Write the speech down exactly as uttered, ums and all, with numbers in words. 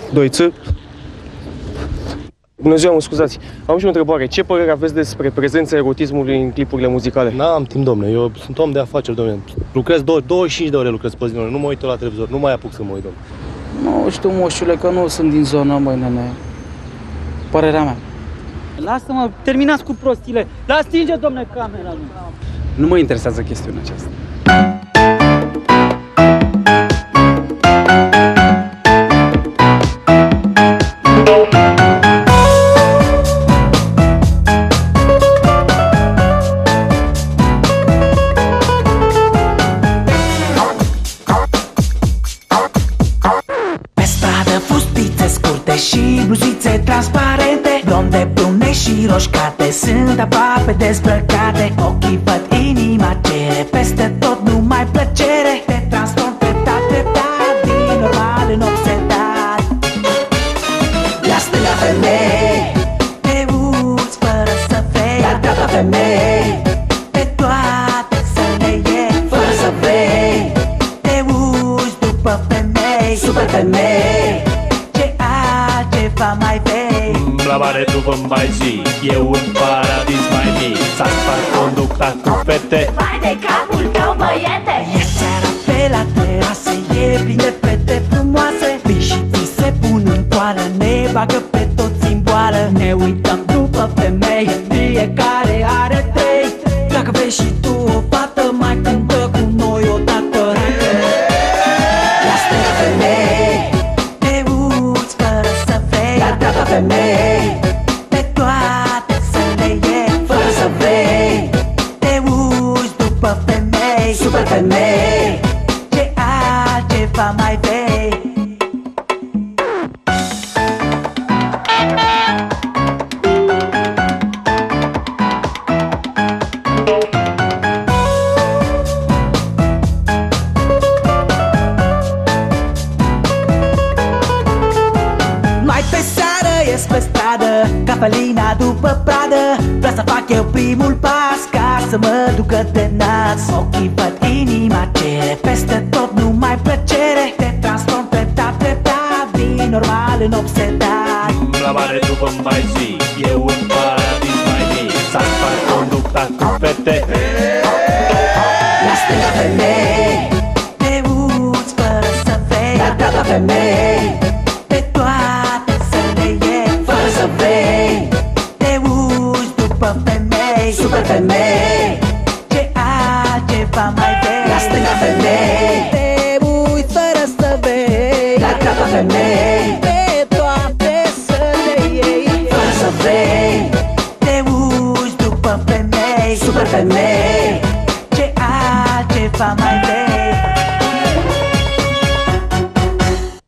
doi ți. Bună ziua, mă scuzați. Am și o întrebare. Ce părere aveți despre prezența erotismului în clipurile muzicale? N-am timp, domne. Eu sunt om de afaceri, domne. Lucrez douăzeci și cinci de ore lucrez pe zi, domne. Nu mă uit la televizor. Nu mai apuc să mă uit, domne. Nu știu, moșule, că nu sunt din zonă, măi, nene. Părerea mea. Lasă-mă, terminați cu prostile. La stinge, domne, camera. Nu mă interesează chestiunea aceasta. Și bluzițe transparente, blonde, brune și roșcate, sunt aproape dezbrăcate. Ochii văd, inima cere, peste tot numai plăcere. Te transform treptat, treptat, din normal în obsedat. La stânga femei, te uiți fără să vrei. La dreapta femei, pe toate să le iei fără să vrei. Te uiți după femei, super femei. Mai vei la mare tu vă mai zi, e un paradis mai mic. S-a spart conducta cu fete. Vai de capul tău, băiete! E seara pe la terase, e plin de fete frumoase. Vin și ți se pun în poală, ne bagă pe toți în boală. Ne uităm după femei, fiecare are trei. Dacă vrei și tu o fată, mai cântă cu noi odată. La stânga femei, femei, pe toate să le iei fără să vrei. Te uiți după femei, super femei. Ce altceva mai vei? Pe stradă, ca felina după pradă. Vreau să fac eu primul pas, ca să mă ducă de nas. Ochii văd, inima cere, peste tot numai plăcere. Te transform treptat, treptat, din normal în obsedat. La mare tu vă mai zi, e un paradis mai mic. S-a spart conducta cu fete. La stânga femei, te uiți fără să vrei. La dreapta femei, pe toate să le iei fără să vrei. Te uiți după femei, super femei. Ce altceva mai vei? La stânga femei, te uiți fără să vrei. La dreapta femei, pe toate să le iei fără să vrei. Te uiți după femei, super femei. Ce altceva mai vei?